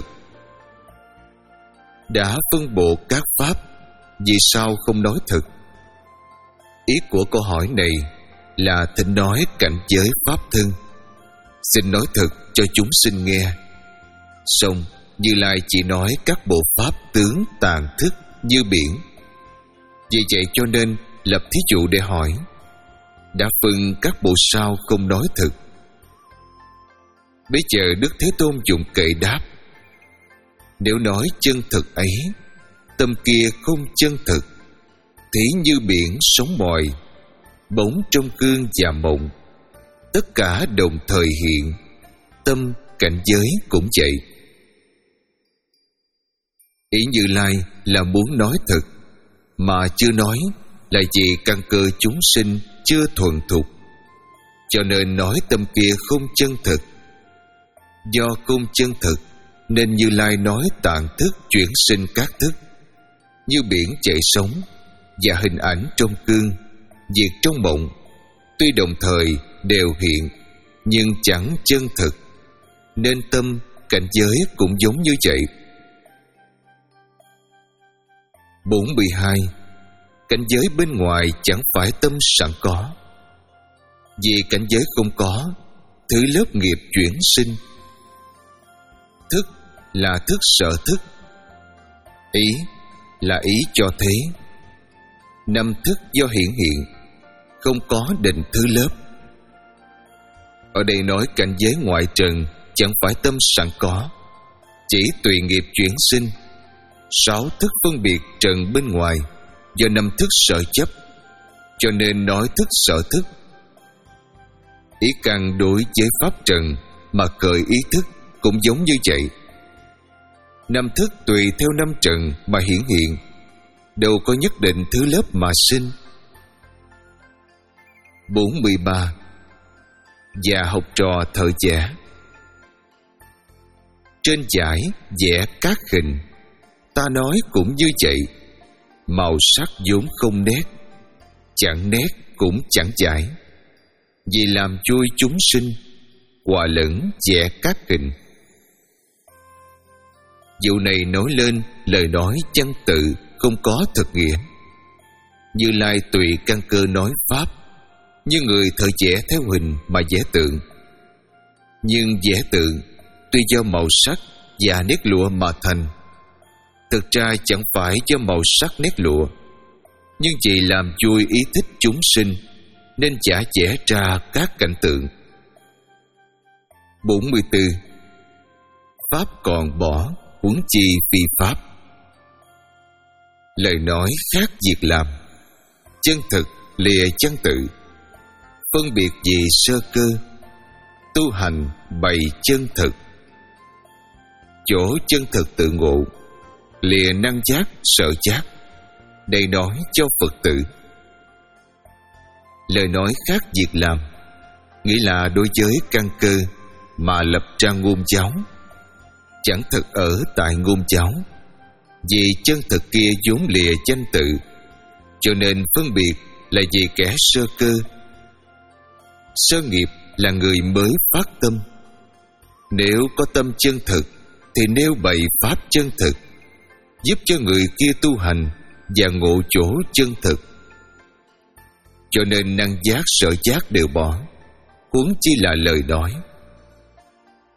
Đã phân bộ các pháp, vì sao không nói thực? Ý của câu hỏi này là thỉnh nói cảnh giới pháp thân, xin nói thực cho chúng sinh nghe. Song Như Lai chỉ nói các bộ pháp tướng tàn thức như biển. Vì vậy cho nên lập thí dụ để hỏi: đã phân các bộ sao không nói thực? Bây giờ Đức Thế Tôn dùng kệ đáp: nếu nói chân thực ấy, tâm kia không chân thực, thí như biển sóng mồi, bóng trong gương và mộng, tất cả đồng thời hiện, tâm cảnh giới cũng vậy. Ý Như Lai là muốn nói thực, mà chưa nói là vì căn cơ chúng sinh chưa thuần thục, cho nên nói tâm kia không chân thực. Do không chân thực nên Như Lai nói tạng thức chuyển sinh các thức, như biển chạy sóng và hình ảnh trong gương, việc trong mộng, tuy đồng thời đều hiện nhưng chẳng chân thực, nên tâm cảnh giới cũng giống như vậy. bốn mươi hai. Cảnh giới bên ngoài chẳng phải tâm sẵn có, vì cảnh giới không có thứ lớp nghiệp chuyển sinh. Thức là thức sở thức, ý là ý cho thế. Năm thức do hiện hiện, không có định thứ lớp. Ở đây nói cảnh giới ngoại trần chẳng phải tâm sẵn có, chỉ tùy nghiệp chuyển sinh. Sáu thức phân biệt trần bên ngoài do năm thức sở chấp, cho nên nói thức sở thức. Ý căn đối với pháp trần mà khởi ý thức cũng giống như vậy. Năm thức tùy theo năm trần mà hiển hiện, đâu có nhất định thứ lớp mà sinh. bốn mươi ba. Và học trò thợ vẽ. Trên vải vẽ các hình, ta nói cũng như vậy. Màu sắc vốn không nét, chẳng nét cũng chẳng chải, vì làm vui chúng sinh, hòa lẫn vẽ các hình. Vụ này nói lên lời nói chân tự, không có thực nghĩa. Như Lai tùy căn cơ nói pháp, như người thợ vẽ theo hình mà vẽ tượng. Nhưng vẽ tượng tuy do màu sắc và nét lụa mà thành, thực ra chẳng phải do màu sắc nét lụa, nhưng vì làm vui ý thích chúng sinh nên chả vẽ ra các cảnh tượng. bốn mươi tư. Pháp còn bỏ, huống chi phi pháp. Lời nói khác việc làm, chân thực lìa chân tự, phân biệt vì sơ cơ, tu hành bày chân thực. Chỗ chân thực tự ngộ, lìa năng giác sợ giác, đây nói cho Phật tử. Lời nói khác việc làm, nghĩa là đối với căn cơ mà lập ra ngôn giáo, chẳng thực ở tại ngôn giáo, vì chân thực kia vốn lìa danh tự, cho nên phân biệt là vì kẻ sơ cơ. Sơ nghiệp là người mới phát tâm, nếu có tâm chân thực thì nêu bày pháp chân thực, giúp cho người kia tu hành và ngộ chỗ chân thực. Cho nên năng giác sở giác đều bỏ, huống chi là lời nói.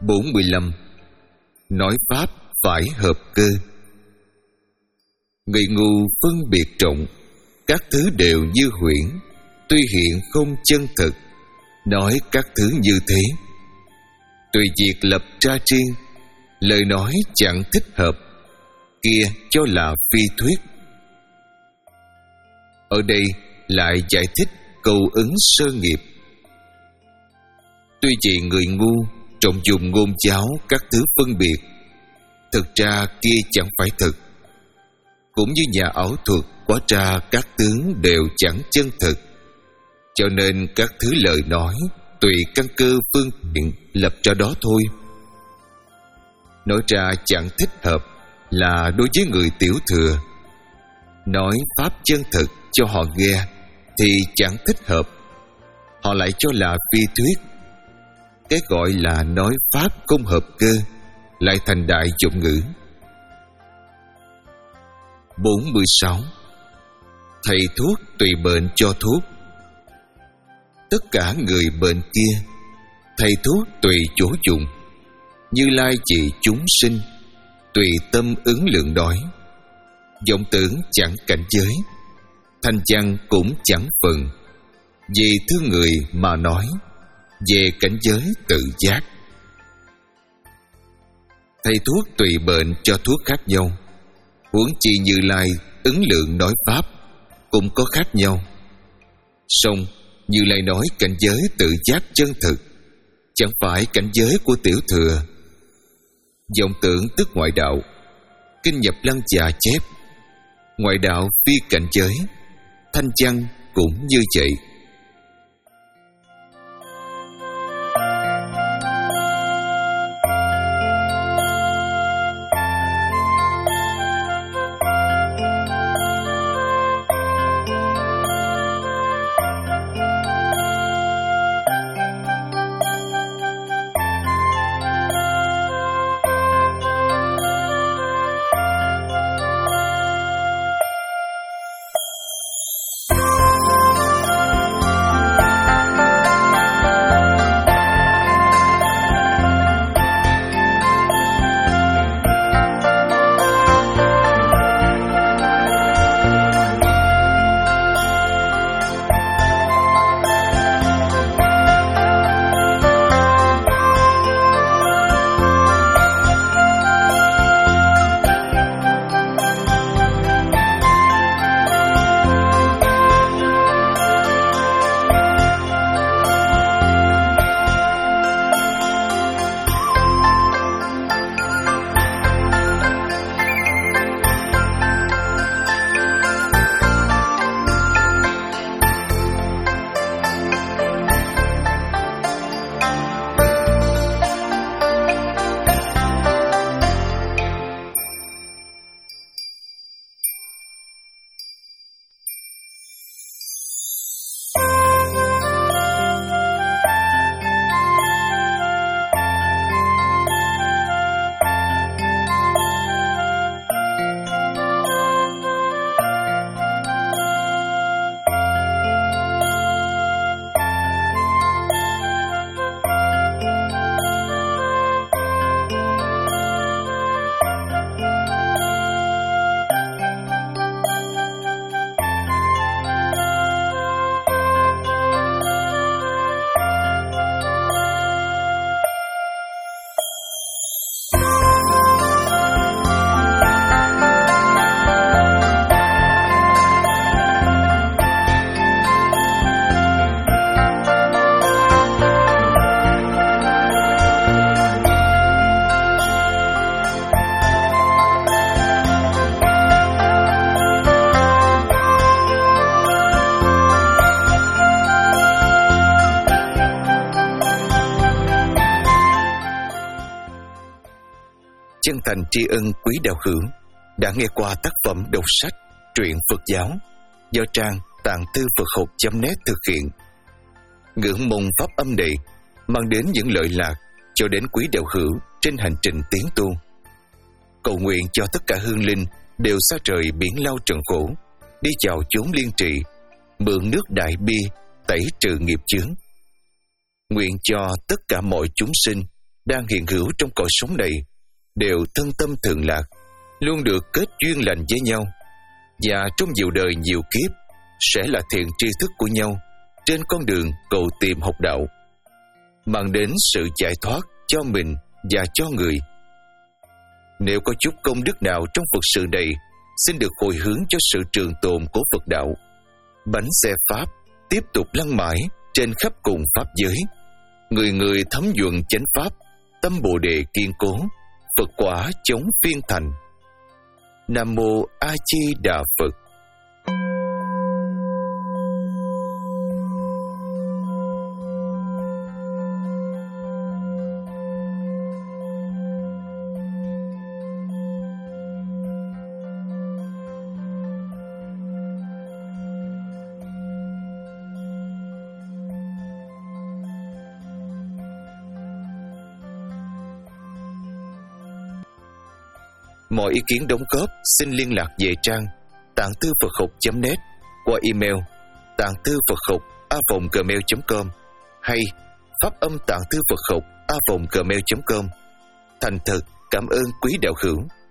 bốn mươi lăm. Nói pháp phải hợp cơ. Người ngu phân biệt trọng, các thứ đều như huyễn, tuy hiện không chân thực, nói các thứ như thế. Tùy việc lập ra riêng, lời nói chẳng thích hợp, kia cho là phi thuyết. Ở đây lại giải thích câu ứng sơ nghiệp. Tuy vì người ngu trọng dùng ngôn giáo các thứ phân biệt, thực ra kia chẳng phải thực. Cũng như nhà ảo thuật hóa ra các tướng đều chẳng chân thực, cho nên các thứ lời nói tùy căn cơ phương tiện lập ra đó thôi. Nói ra chẳng thích hợp là đối với người tiểu thừa. Nói pháp chân thực cho họ nghe thì chẳng thích hợp, họ lại cho là phi thuyết. Cái gọi là nói pháp không hợp cơ lại thành đại dụng ngữ. bốn mươi sáu. Thầy thuốc tùy bệnh cho thuốc. Tất cả người bệnh kia, thầy thuốc tùy chỗ dùng. Như Lai trị chúng sinh, tùy tâm ứng lượng đói. Vọng tưởng chẳng cảnh giới, thanh văn cũng chẳng phần. Vì thương người mà nói, về cảnh giới tự giác. Thầy thuốc tùy bệnh cho thuốc khác nhau, huống chi Như Lai ứng lượng nói pháp cũng có khác nhau. Song Như Lai nói cảnh giới tự giác chân thực, chẳng phải cảnh giới của tiểu thừa. Vọng tưởng tức ngoại đạo. Kinh Nhập Lăng Già chép, ngoại đạo phi cảnh giới, thanh văn cũng như vậy. Chân thành tri ân quý đạo hữu đã nghe qua tác phẩm đọc sách truyện Phật giáo do trang tạng thư Phật học chấm net thực hiện. Ngưỡng mong pháp âm này mang đến những lợi lạc cho đến quý đạo hữu trên hành trình tiến tu. Cầu nguyện cho tất cả hương linh đều xa trời biển lao trần khổ, đi vào chốn liên trị, mượn nước đại bi tẩy trừ nghiệp chướng. Nguyện cho tất cả mọi chúng sinh đang hiện hữu trong cõi sống này đều thân tâm thượng lạc, luôn được kết duyên lành với nhau, và trong nhiều đời nhiều kiếp sẽ là thiện tri thức của nhau trên con đường cầu tìm học đạo, mang đến sự giải thoát cho mình và cho người. Nếu có chút công đức nào trong Phật sự này, xin được hồi hướng cho sự trường tồn của Phật đạo. Bánh xe Pháp tiếp tục lăn mãi trên khắp cùng Pháp giới. Người người thấm nhuận chánh Pháp, tâm Bồ Đề kiên cố, Phật quả chống phiên thành. Nam Mô A Di Đà Phật. Mọi ý kiến đóng góp xin liên lạc về trang tạng thư Phật học chấm net qua email tạng thư Phật học a vòng gmail chấm com hay pháp âm tạng thư Phật học a vòng gmail chấm com. Thành thật cảm ơn quý đạo hữu.